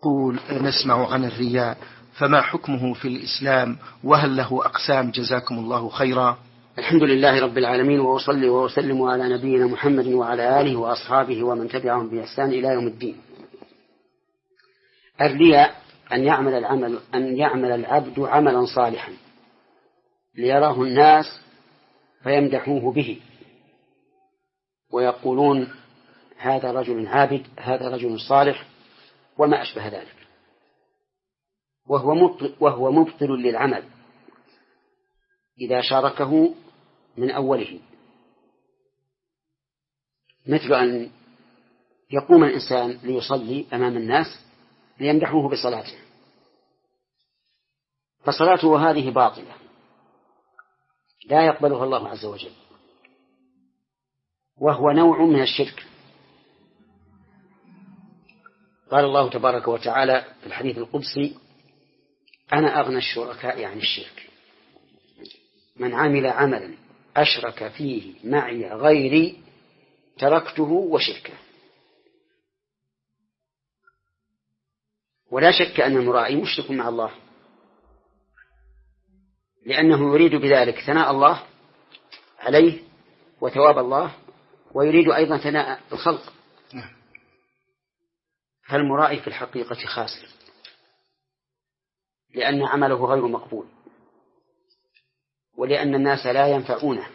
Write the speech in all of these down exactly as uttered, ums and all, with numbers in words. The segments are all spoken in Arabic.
يقول نسمع عن الرياء، فما حكمه في الإسلام وهل له أقسام؟ جزاكم الله خيرا. الحمد لله رب العالمين، وأصلي وأسلم على نبينا محمد وعلى آله وأصحابه ومن تبعهم بإحسان إلى يوم الدين. الرياء أن يعمل العمل أن يعمل العبد عملا صالحا ليراه الناس فيمدحوه به ويقولون هذا رجل عابد، هذا رجل صالح، وما أشبه ذلك، وهو مبطل, وهو مبطل للعمل إذا شاركه من أوله، مثل أن يقوم الإنسان ليصلي أمام الناس ليمدحوه بصلاته، فصلاته هذه باطلة لا يقبلها الله عز وجل، وهو نوع من الشرك. قال الله تبارك وتعالى في الحديث القدسي: أنا أغنى الشركاء عن الشرك، من عمل عملا أشرك فيه معي غيري تركته وشركه. ولا شك أن المراعي مشرك مع الله، لأنه يريد بذلك ثناء الله عليه وثواب الله، ويريد أيضا ثناء الخلق، فالمراعي في الحقيقة خاسر، لأن عمله غير مقبول، ولأن الناس لا ينفعونه،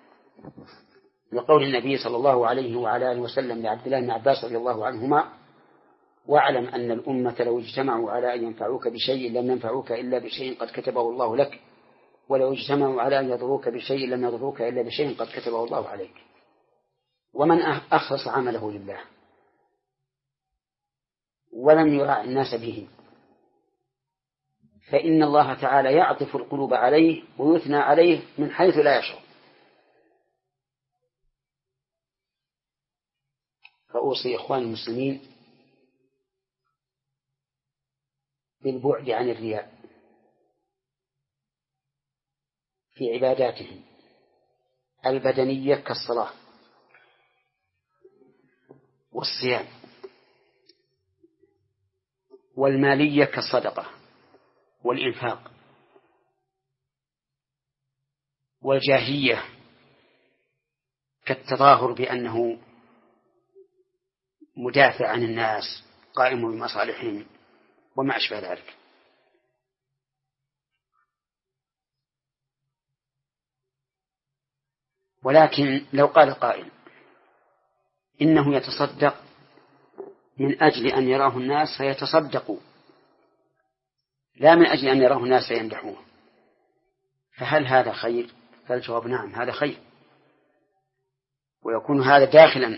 لقول النبي صلى الله عليه وعلى آله وسلم لعبد الله بن عباس رضي الله عنهما: واعلم أن الأمة لو اجتمعوا على أن ينفعوك بشيء لم ينفعوك إلا بشيء قد كتبه الله لك، ولو اجتمعوا على أن يضروك بشيء لم يضروك إلا بشيء قد كتبه الله عليك. ومن أخلص عمله لله ولم يراعي الناس به فإن الله تعالى يعطف القلوب عليه ويثنى عليه من حيث لا يشعر. فأوصي إخوان المسلمين بالبعد عن الرياء في عباداتهم البدنية كالصلاة والصيام، والمالية كالصدقة والإنفاق، والجاهية كالتظاهر بأنه مدافع عن الناس قائم بمصالحهم وما أشبه ذلك. ولكن لو قال قائل إنه يتصدق من أجل أن يراه الناس فيتصدقوا، لا من أجل أن يراه الناس فيمدحوه، فهل هذا خير؟ فالجواب نعم، هذا خير، ويكون هذا داخلا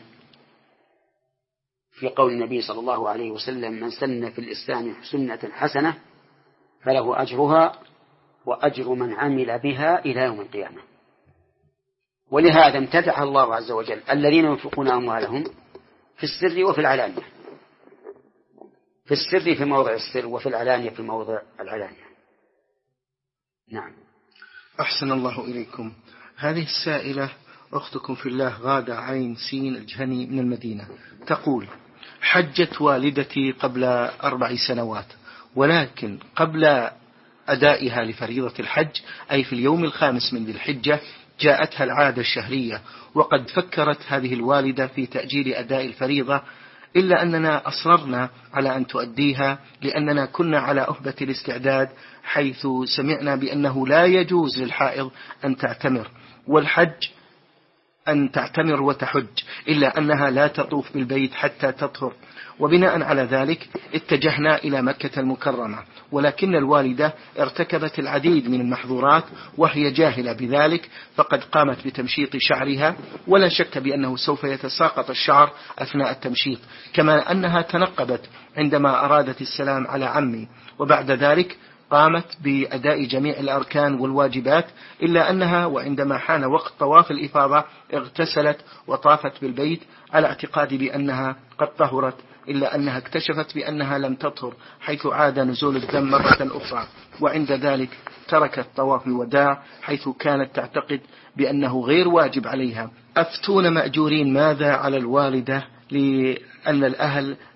في قول النبي صلى الله عليه وسلم: من سن في الإسلام سنة حسنة فله أجرها وأجر من عمل بها إلى يوم القيامة. ولهذا امتدح الله عز وجل الذين ينفقون أموالهم في السر وفي العلانية، في السر في موضع السر، وفي العلانية في موضع العلانية. نعم. أحسن الله إليكم. هذه السائلة أختكم في الله غادة عين سين الجهني من المدينة، تقول: حجت والدتي قبل أربع سنوات، ولكن قبل أدائها لفريضة الحج أي في اليوم الخامس من ذي الحجة جاءتها العادة الشهرية، وقد فكرت هذه الوالدة في تأجيل أداء الفريضة، إلا أننا أصررنا على أن تؤديها لأننا كنا على أهبة الاستعداد، حيث سمعنا بأنه لا يجوز للحائض أن تعتمر، والحج أن تعتمر وتحج، إلا أنها لا تطوف بالبيت حتى تطهر. وبناء على ذلك اتجهنا إلى مكة المكرمة، ولكن الوالدة ارتكبت العديد من المحظورات وهي جاهلة بذلك، فقد قامت بتمشيط شعرها، ولا شك بأنه سوف يتساقط الشعر أثناء التمشيط، كما أنها تنقبت عندما أرادت السلام على عمي، وبعد ذلك قامت بأداء جميع الأركان والواجبات، إلا أنها وعندما حان وقت طواف الإفاضة اغتسلت وطافت بالبيت على اعتقاد بأنها قد طهرت، إلا أنها اكتشفت بأنها لم تطهر، حيث عاد نزول الدم مرة أخرى، وعند ذلك تركت طواف الوداع، حيث كانت تعتقد بأنه غير واجب عليها. أفتون مأجورين، ماذا على الوالدة لأن الأهل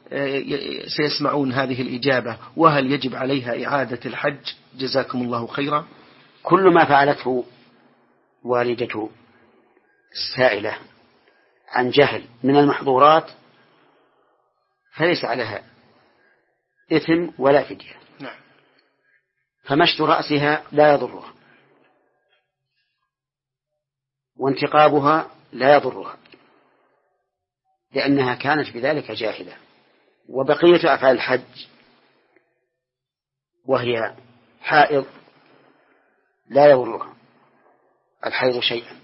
سيسمعون هذه الإجابة، وهل يجب عليها إعادة الحج؟ جزاكم الله خيرا. كل ما فعلته والدة السائلة عن جهل من المحظورات فليس عليها إثم ولا فدية. نعم. فمشط رأسها لا يضرها، وانتقابها لا يضرها، لأنها كانت بذلك جاهلة. وبقية أفعال الحج وهي حائض لا يضرها الحيض شيئا.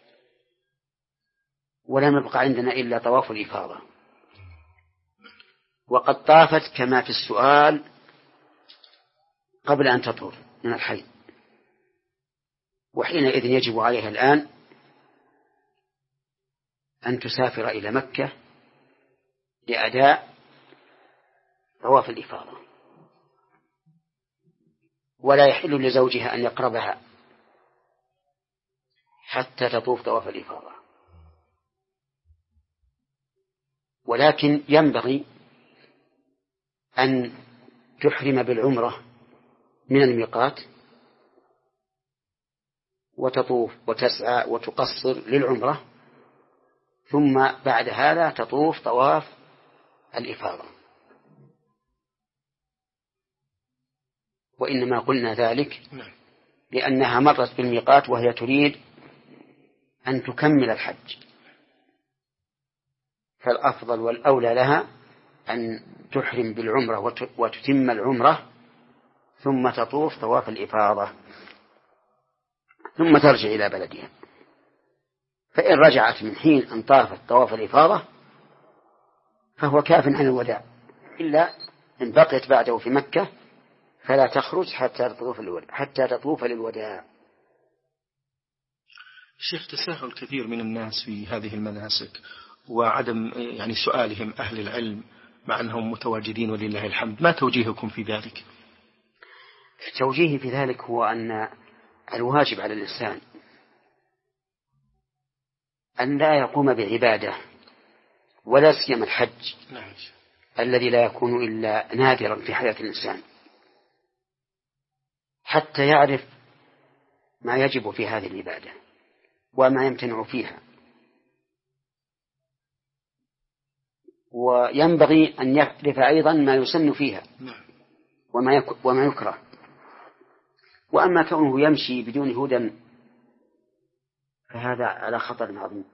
ولم يبقى عندنا إلا طواف الإفاضة، وقد طافت كما في السؤال قبل أن تطهر من الحيض، وحينئذ يجب عليها الآن أن تسافر إلى مكة لأداء طواف الإفاضة، ولا يحل لزوجها أن يقربها حتى تطوف طواف الإفاضة. ولكن ينبغي أن تحرم بالعمرة من الميقات وتطوف وتسعى وتقصر للعمرة، ثم بعد هذا تطوف طواف الإفاضة. وإنما قلنا ذلك لأنها مرت بالميقات وهي تريد أن تكمل الحج، فالأفضل والأولى لها أن تحرم بالعمرة وتتم العمرة ثم تطوف طواف الإفاضة ثم ترجع إلى بلدها. فإن رجعت من حين أن طافت طواف الإفاضة فهو كاف عن الوداع، إلا إن بقيت بعده في مكة فلا تخرج حتى تطوف الوداع حتى تطوف للوداع. شيخ، تساهل كثير من الناس في هذه المناسك وعدم يعني سؤالهم أهل العلم مع أنهم متواجدين ولله الحمد، ما توجيهكم في ذلك؟ توجيهي في ذلك هو أن الواجب على الإنسان أن لا يقوم بعبادة ولا سيما الحج نعم. الذي لا يكون إلا نادرا في حياة الإنسان، حتى يعرف ما يجب في هذه العبادة وما يمتنع فيها. وينبغي أن يعرف أيضا ما يسن فيها وما يكره. وأما كونه يمشي بدون هدى فهذا على خطر عظيم.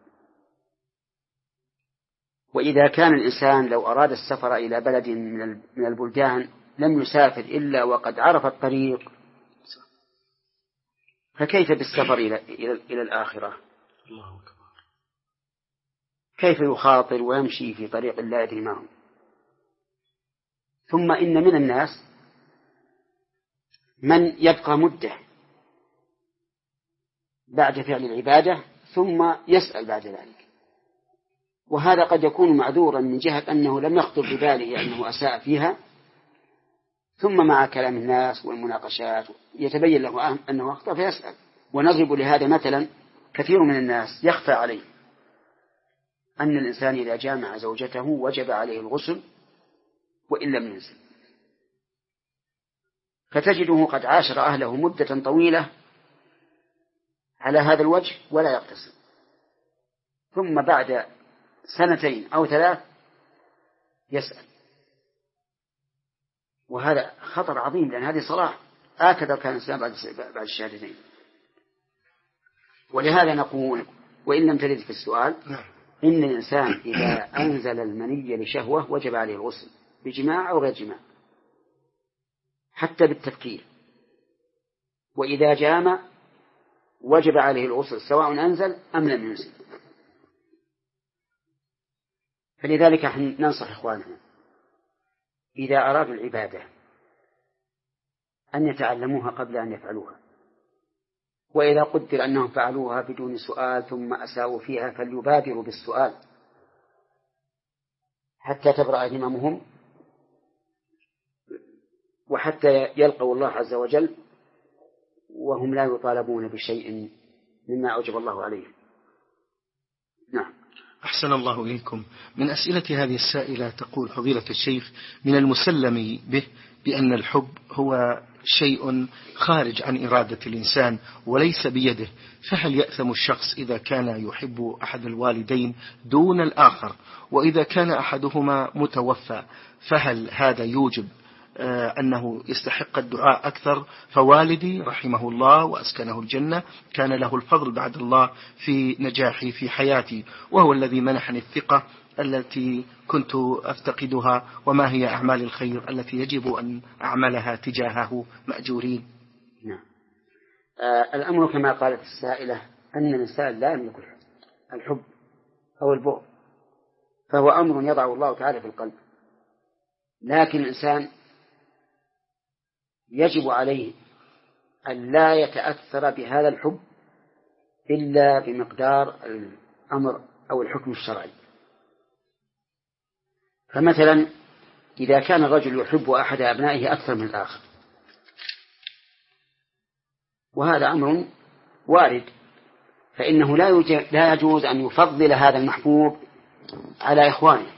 وإذا كان الإنسان لو أراد السفر إلى بلد من البلدان لم يسافر إلا وقد عرف الطريق، فكيف بالسفر إلى, إلى, إلى الآخرة؟ الله أكبر. كيف يخاطر ويمشي في طريق لا يدري ما هو؟ ثم إن من الناس من يبقى مدة بعد فعل العبادة ثم يسأل بعد ذلك، وهذا قد يكون معذورا من جهة أنه لم يخطر بباله أنه أساء فيها، ثم مع كلام الناس والمناقشات يتبين له أنه أخطأ فيسأل. ونضرب لهذا مثلا، كثير من الناس يخفى عليه أن الإنسان إذا جامع زوجته وجب عليه الغسل وإن لم ينزل، فتجده قد عاشر أهله مدة طويلة على هذا الوجه ولا يغتسل، ثم بعد سنتين أو ثلاث يسأل. وهذا خطر عظيم، لأن هذه صلاة آكد كان الإسلام بعد الشهادتين. ولهذا نقول وإن لم ترد في السؤال إن الإنسان إذا أنزل المني لشهوة وجب عليه الغسل بجماع أو غير جماع حتى بالتفكير، وإذا جامع وجب عليه الغسل سواء أنزل أم لم ينزل. فلذلك ننصح إخواننا إذا أرادوا العبادة أن يتعلموها قبل أن يفعلوها، وإذا قدر أنهم فعلوها بدون سؤال ثم أساءوا فيها فليبادروا بالسؤال حتى تبرأ ذممهم وحتى يلقوا الله عز وجل وهم لا يطالبون بشيء مما أوجب الله عليه. نعم. أحسن الله إليكم. من أسئلة هذه السائلة تقول: فضيلة الشيخ، من المسلم به بأن الحب هو شيء خارج عن إرادة الإنسان وليس بيده، فهل يأثم الشخص إذا كان يحب أحد الوالدين دون الآخر؟ وإذا كان أحدهما متوفى فهل هذا يوجب أنه يستحق الدعاء أكثر؟ فوالدي رحمه الله وأسكنه الجنة كان له الفضل بعد الله في نجاحي في حياتي، وهو الذي منحني الثقة التي كنت أفتقدها. وما هي أعمال الخير التي يجب أن أعملها تجاهه مأجورين؟ نعم. آه الأمر كما قالت السائلة أن الإنسان لا يملك الحب أو البغض، فهو أمر يضع الله تعالى في القلب، لكن الإنسان يجب عليه أن لا يتأثر بهذا الحب إلا بمقدار الأمر أو الحكم الشرعي. فمثلا إذا كان الرجل يحب أحد أبنائه أكثر من الآخر، وهذا أمر وارد، فإنه لا يجوز أن يفضل هذا المحبوب على إخوانه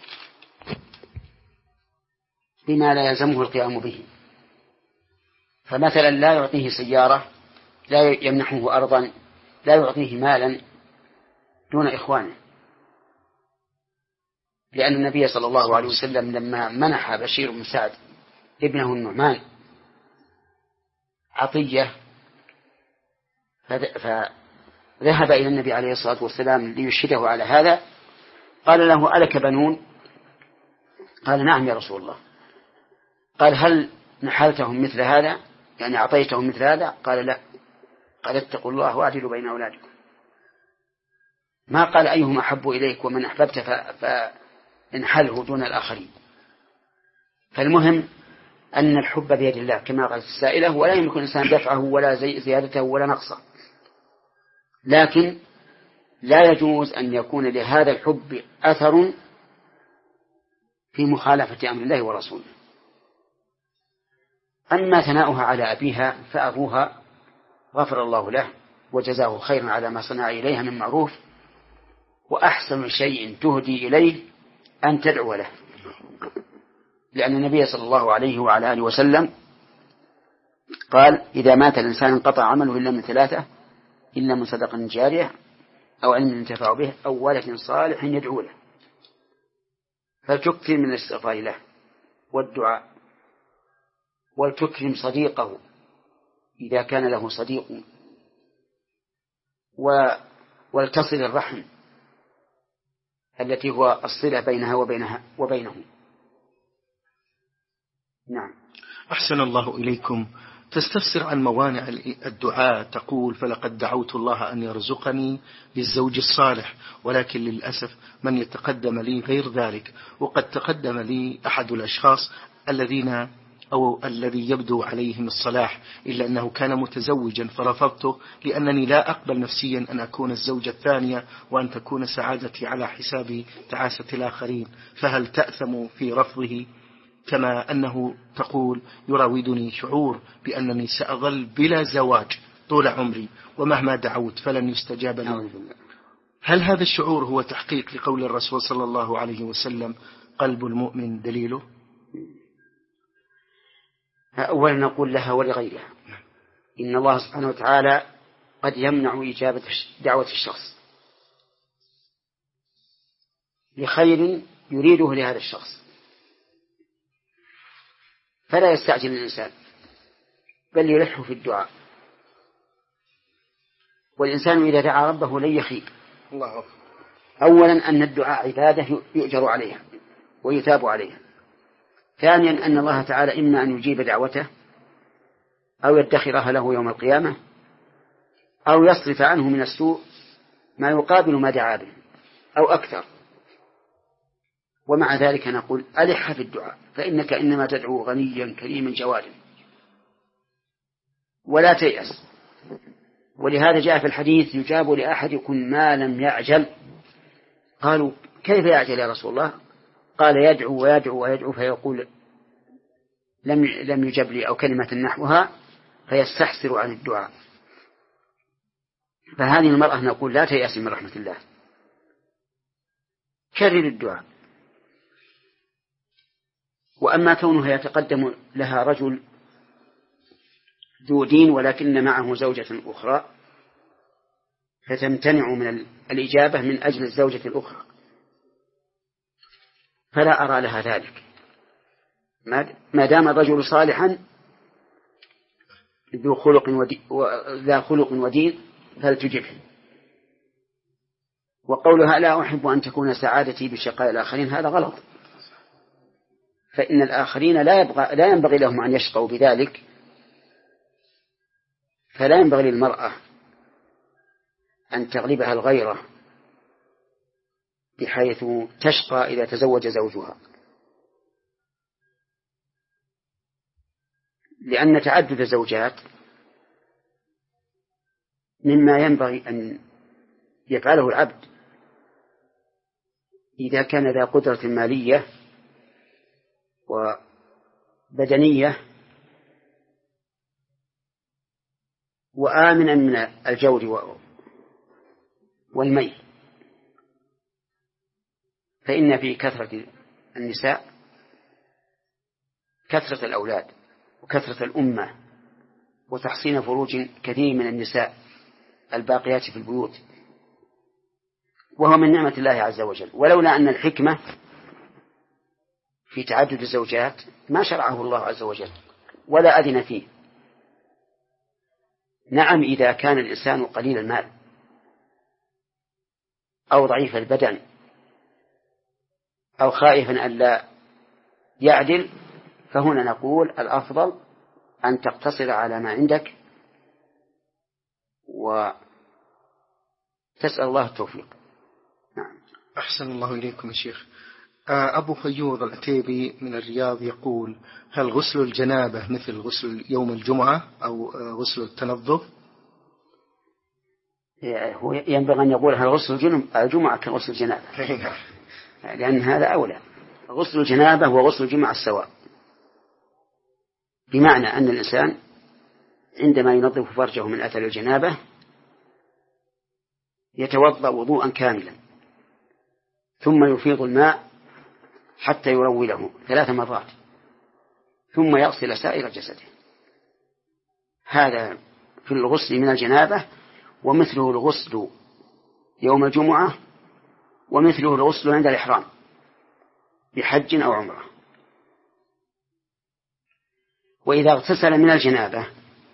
بما لا يلزمه القيام به. فمثلا لا يعطيه سيارة، لا يمنحه أرضا، لا يعطيه مالا دون إخوانه، لأن النبي صلى الله عليه وسلم لما منح بشير بن سعد ابنه النعمان عطية فذهب إلى النبي عليه الصلاة والسلام ليشهده على هذا، قال له: ألك بنون؟ قال: نعم يا رسول الله. قال: هل نحلتهم مثل هذا؟ يعني أعطيتهم مثل هذا؟ قال: لا. قال: اتقوا الله وأعدلوا بين أولادكم. ما قال أيهم أحب إليك ومن أحببت فانحله دون الآخرين. فالمهم أن الحب بيد الله كما قالت السائلة، ولا يمكن الإنسان دفعه ولا زيادته ولا نقصه، لكن لا يجوز أن يكون لهذا الحب أثر في مخالفة أمر الله ورسوله. أما ثناؤها على أبيها فأبوها غفر الله له وجزاه خيرا على ما صنع إليها من معروف، وأحسن شيء تهدي إليه أن تدعو له، لأن النبي صلى الله عليه وعلى آله وسلم قال: إذا مات الإنسان انقطع عمله إلا من ثلاثة: إلا من صدقة جارية أو علم ينتفع به أو ولد صالح يدعو له. فلتكثر من الاستغفار له والدعاء، ولتكرم صديقه إذا كان له صديق، ولتصل الرحم التي هو الصلة بينها وبينها وبينه. نعم. أحسن الله إليكم. تستفسر عن موانع الدعاء، تقول: فلقد دعوت الله أن يرزقني بالزوج الصالح، ولكن للأسف من يتقدم لي غير ذلك، وقد تقدم لي أحد الأشخاص الذين أو الذي يبدو عليهم الصلاح، إلا أنه كان متزوجا فرفضته، لأنني لا أقبل نفسيا أن أكون الزوجة الثانية وأن تكون سعادتي على حساب تعاسة الآخرين، فهل تأثم في رفضه؟ كما أنه تقول: يراودني شعور بأنني سأظل بلا زواج طول عمري ومهما دعوت فلن يستجاب لي. هل هذا الشعور هو تحقيق لقول الرسول صلى الله عليه وسلم: قلب المؤمن دليله؟ أولا نقول لها ولغيرها إن الله سبحانه وتعالى قد يمنع إجابة دعوة الشخص لخير يريده لهذا الشخص، فلا يستعجل الإنسان بل يلح في الدعاء. والإنسان إذا دعا ربه لن يخيب. الله. أولا أن الدعاء عبادة يؤجر عليها ويثاب عليها. ثانيا أن الله تعالى إما أن يجيب دعوته أو يدخرها له يوم القيامة أو يصرف عنه من السوء ما يقابل ما دعا به أو أكثر. ومع ذلك نقول: ألح في الدعاء، فإنك إنما تدعو غنيا كريما جوادا، ولا تيأس. ولهذا جاء في الحديث: يجاب لأحدكم ما لم يعجل. قالوا: كيف يعجل يا رسول الله؟ قال: يدعو ويدعو ويدعو فيقول لم لم يجب لي، أو كلمة نحوها، فيستحسر عن الدعاء. فهذه المرأة نقول لا تيأس من رحمة الله، كرر الدعاء. وأما كونها يتقدم لها رجل ذو دين ولكن معه زوجة أخرى فتمتنع من الإجابة من أجل الزوجة الأخرى، فلا أرى لها ذلك ما دام الرجل صالحا ذو خلق ودين وذا خلق ودين فلتجبه. وقولها لا أحب أن تكون سعادتي بشقاء الآخرين هذا غلط، فإن الآخرين لا, يبغى لا ينبغي لهم أن يشقوا بذلك، فلا ينبغي للمرأة أن تغلبها الغيرة بحيث تشقى إذا تزوج زوجها، لأن تعدد الزوجات مما ينبغي أن يفعله العبد إذا كان ذا قدرة مالية وبدنية وآمنا من الجور والميل. فإن في كثرة النساء كثرة الأولاد وكثرة الأمة وتحصين فروج كثير من النساء الباقيات في البيوت، وهو من نعمة الله عز وجل. ولولا أن الحكمة في تعدد الزوجات ما شرعه الله عز وجل ولا أذن فيه. نعم إذا كان الإنسان قليل المال أو ضعيف البدن أو خائفا أن لا يعدل، فهنا نقول الأفضل أن تقتصر على ما عندك وتسأل الله التوفيق. نعم. أحسن الله إليكم يا شيخ. أبو فيوض العتيبي من الرياض يقول: هل غسل الجنابة مثل غسل يوم الجمعة أو غسل التنظف؟ هو ينبغي أن يقول هل غسل الجمعة كغسل الجنابة، لأن هذا أولى. غسل الجنابة وغسل الجمعة السواء، بمعنى أن الإنسان عندما ينظف فرجه من أثر الجنابة يتوضأ وضوءا كاملا ثم يفيض الماء حتى يروله ثلاث مرات ثم يغسل سائر جسده. هذا في الغسل من الجنابة، ومثله الغسل يوم الجمعة، ومثله الغسل عند الإحرام بحج أو عمرة. وإذا اغتسل من الجنابة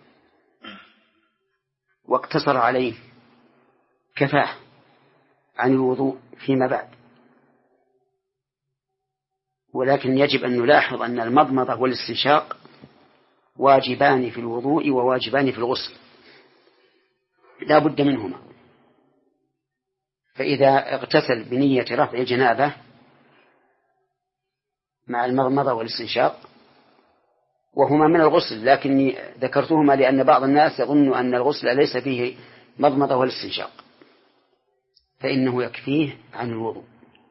واقتصر عليه كفاه عن الوضوء فيما بعد. ولكن يجب أن نلاحظ أن المضمضة والاستنشاق واجبان في الوضوء وواجبان في الغسل، لا بد منهما. فإذا اغتسل بنية رفع الجنابة مع المضمضة والاستنشاق وهما من الغسل، لكني ذكرتهما لأن بعض الناس يظن أن الغسل ليس فيه مضمضة والاستنشاق، فإنه يكفيه عن الوضوء.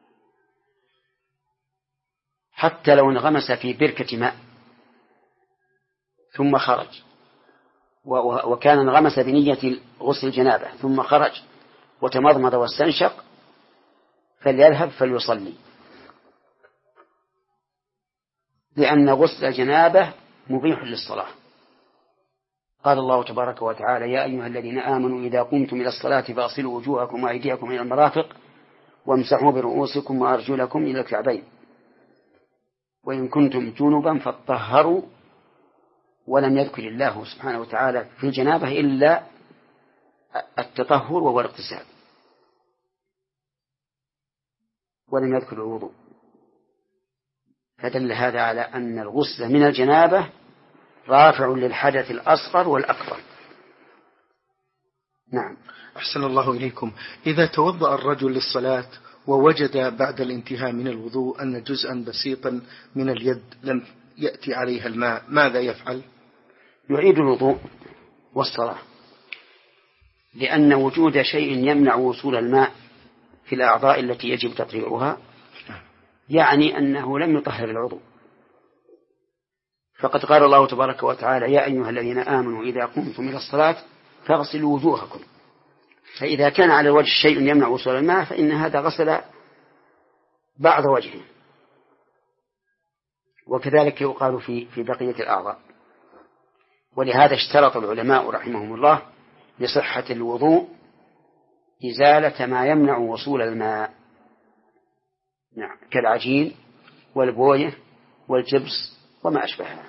حتى لو انغمس في بركة ماء ثم خرج، وكان انغمس بنية غسل الجنابة ثم خرج وتمضمض واستنشق، فليذهب فليصلي، لأن غسل الجنابة مبيح للصلاة. قال الله تبارك وتعالى: يا أيها الذين آمنوا إذا قمتم إلى الصلاة فاغسلوا وجوهكم وأيديكم إلى المرافق وامسحوا برؤوسكم وأرجلكم إلى الكعبين وإن كنتم جنبا فاطهروا. ولم يذكر الله سبحانه وتعالى في الجنابة إلا التطهر وهو الاغتسال، ولم يذكر الوضوء، فدل هذا على أن الغسل من الجنابة رافع للحدث الأصغر والأكبر. نعم. أحسن الله إليكم. إذا توضأ الرجل للصلاة ووجد بعد الانتهاء من الوضوء أن جزءا بسيطا من اليد لم يأتي عليها الماء، ماذا يفعل؟ يعيد الوضوء والصلاة، لأن وجود شيء يمنع وصول الماء في الأعضاء التي يجب تطهيرها يعني أنه لم يطهر العضو. فقد قال الله تبارك وتعالى: يا أيها الذين آمنوا إذا قمتم إلى الصلاة فاغسلوا وجوهكم. فإذا كان على الوجه شيء يمنع وصول الماء فإن هذا غسل بعض وجهه. وكذلك يقال في في بقية الأعضاء. ولهذا اشترط العلماء رحمهم الله لصحة الوضوء إزالة ما يمنع وصول الماء، نعم، كالعجين والبوية والجبس وما أشبهها.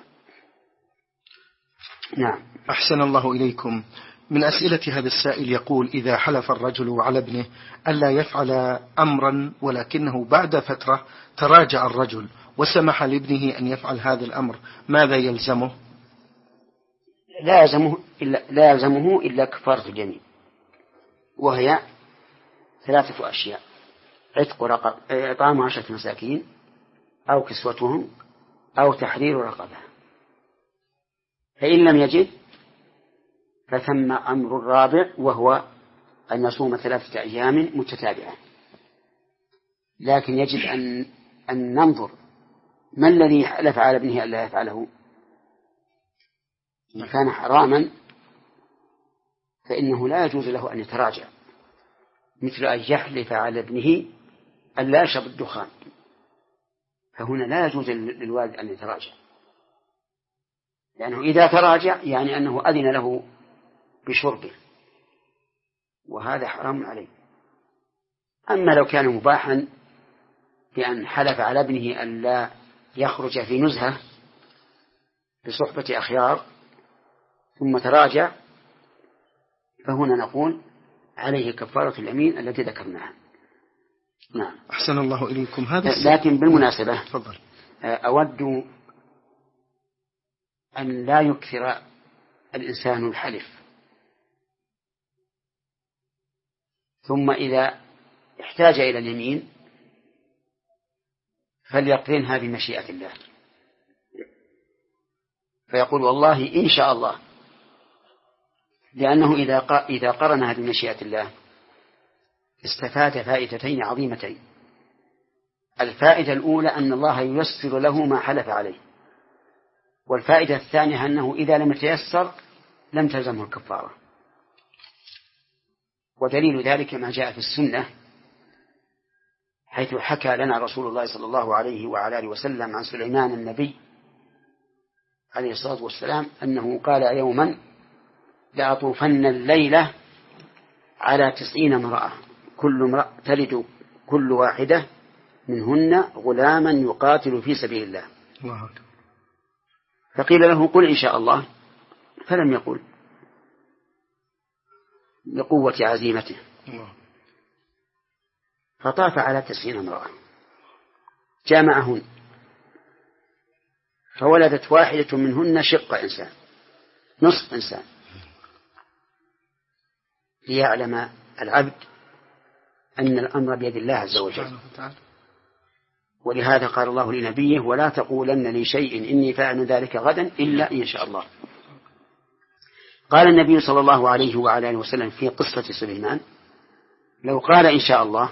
نعم. أحسن الله إليكم. من أسئلة هذا السائل يقول: إذا حلف الرجل على ابنه ألا يفعل أمرا ولكنه بعد فترة تراجع الرجل وسمح لابنه أن يفعل هذا الأمر، ماذا يلزمه؟ لا يلزمه إلا, لا يلزمه إلا كفارة اليمين، وهي ثلاثة أشياء: عتق رقبة، إطعام عشرة مساكين، أو كسوتهم، أو تحرير رقبة. فإن لم يجد فثم أمر الرابع، وهو أن يصوم ثلاثة أيام متتابعة. لكن يجب أن أن ننظر ما الذي حلف على ابنه ألا يفعله. إن كان حراما فإنه لا يجوز له أن يتراجع، مثل أن يحلف على ابنه ألا يشرب الدخان، فهنا لا يجوز للوالد أن يتراجع، لأنه إذا تراجع يعني أنه أذن له بشربه، وهذا حرام عليه. أما لو كان مباحا بأن حلف على ابنه أن لا يخرج في نزهة بصحبة أخيار ثم تراجع، فهنا نقول عليه كفارة اليمين التي ذكرناها. نعم. أحسن الله إليكم. هذا لكن بالمناسبة تفضل. أود أن لا يكثر الإنسان الحلف، ثم إذا احتاج إلى اليمين فليقرنها بمشيئة الله، فيقول والله إن شاء الله، لأنه إذا إذا قرنها بمشيئة الله استفاد فائدتين عظيمتين. الفائدة الأولى أن الله ييسر له ما حلف عليه، والفائدة الثانية أنه إذا لم يتيسر لم تلزمه الكفارة. ودليل ذلك ما جاء في السنة، حيث حكى لنا رسول الله صلى الله عليه وعلى آله وسلم عن سليمان النبي عليه الصلاة والسلام أنه قال يوما: لأطوفن الليلة على تسعين امرأة كل امرأة تلد كل واحدة منهن غلاما يقاتل في سبيل الله. فقيل له: قل إن شاء الله، فلم يقل لقوة عزيمته، فطاف على تسعين امرأة جامعهن، فولدت واحدة منهن شق إنسان، نصف إنسان، ليعلم العبد أن الأمر بيد الله عز وجل. ولهذا قال الله لنبيه: ولا تقولن لشيء إني فاعل ذلك غدا إلا إن شاء الله. قال النبي صلى الله عليه وعلى آله وسلم في قصة سليمان: لو قال إن شاء الله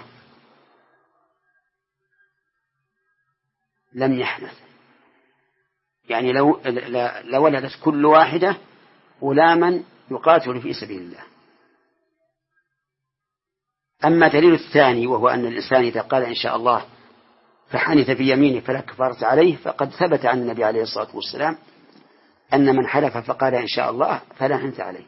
لم يحنث، يعني لو لولدت كل واحدة غلاما يقاتل في سبيل الله. أما دليل الثاني، وهو أن الإنسان إذا قال إن شاء الله فحنث في يمينه فلا كفارة عليه، فقد ثبت عن النبي عليه الصلاة والسلام أن من حلف فقال إن شاء الله فلا حنث عليه.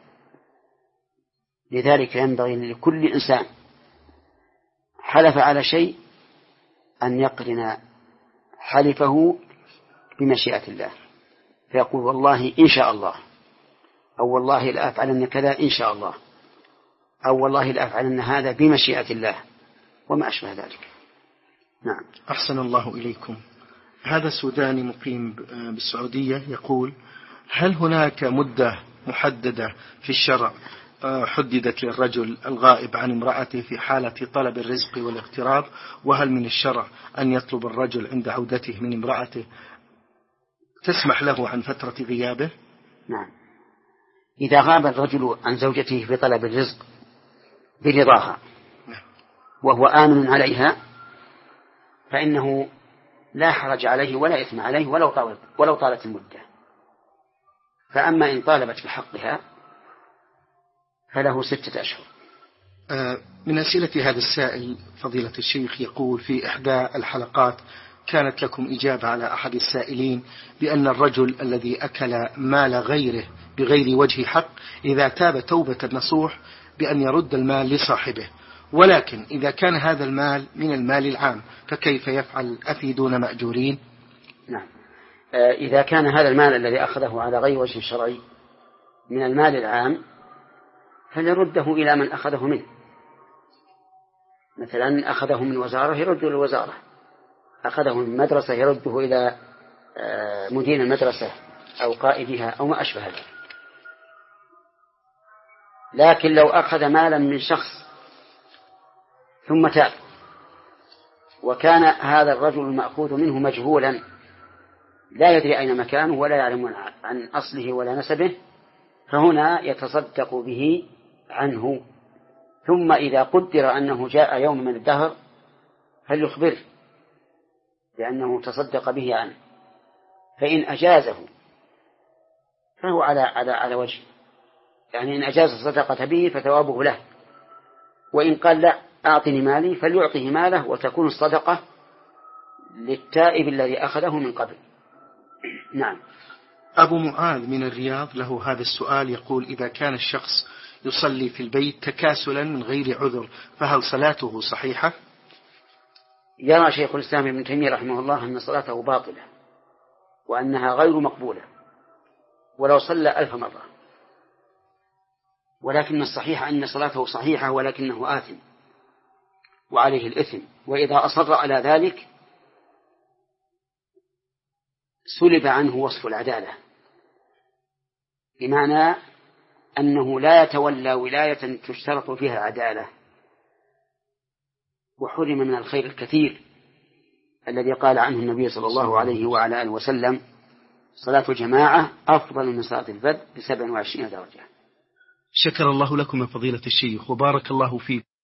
لذلك ينبغي لكل إنسان حلف على شيء أن يقرن حلفه بمشيئة الله، فيقول والله إن شاء الله، أو والله لا أفعلن كذا إن شاء الله، أو والله لا أفعلن هذا بمشيئة الله، وما أشبه ذلك. نعم. أحسن الله إليكم. هذا سوداني مقيم بالسعودية يقول: هل هناك مدة محددة في الشرع حددت للرجل الغائب عن امرأته في حالة طلب الرزق والاغتراب؟ وهل من الشرع أن يطلب الرجل عند عودته من امرأته تسمح له عن فترة غيابه؟ نعم. إذا غاب الرجل عن زوجته في طلب الرزق برضاها وهو آمن عليها فإنه لا حرج عليه ولا إثم عليه ولو طالت, ولو طالت المدة. فأما إن طالبت بحقها فله ستة أشهر. آه من أسئلة هذا السائل فضيلة الشيخ يقول: في إحدى الحلقات كانت لكم إجابة على أحد السائلين بأن الرجل الذي أكل مال غيره بغير وجه حق إذا تاب توبة نصوح بأن يرد المال لصاحبه، ولكن إذا كان هذا المال من المال العام فكيف يفعل؟ أفيدون مأجورين. نعم، إذا كان هذا المال الذي أخذه على غير وجه شرعي من المال العام فليرده إلى من أخذه منه. مثلا أخذه من وزارة يرده للوزارة، أخذه من مدرسة يرده إلى مدير المدرسة أو قائدها أو ما أشبه ذلك. لكن لو أخذ مالا من شخص ثم تاب وكان هذا الرجل المأخوذ منه مجهولا لا يدري أين مكانه ولا يعلم عن أصله ولا نسبه، فهنا يتصدق به عنه، ثم إذا قدر أنه جاء يوم من الدهر فليخبره لأنه تصدق به عنه، فإن أجازه فهو على على على وجه، يعني إن أجاز الصدقة به فثوابه له، وإن قال لا أعطني مالي فليعطه ماله وتكون الصدقة للتائب الذي أخذه من قبل. نعم. أبو معاذ من الرياض له هذا السؤال يقول: إذا كان الشخص يصلي في البيت تكاسلا من غير عذر فهل صلاته صحيحة؟ يرى شيخ الإسلام ابن تيمية رحمه الله أن صلاته باطلة وأنها غير مقبولة ولو صلى ألف مرة، ولكن الصحيح أن صلاته صحيحة ولكنه آثم وعليه الإثم، وإذا أصر على ذلك سلب عنه وصف العدالة، بمعنى أنه لا يتولى ولاية تشترط فيها عدالة، وحرم من الخير الكثير الذي قال عنه النبي صلى الله عليه وعلى آله وسلم: صلاة الجماعة أفضل من صلاة الفرد بسبع وعشرين درجة. شكر الله لكم يا فضيلة الشيخ وبارك الله فيكم.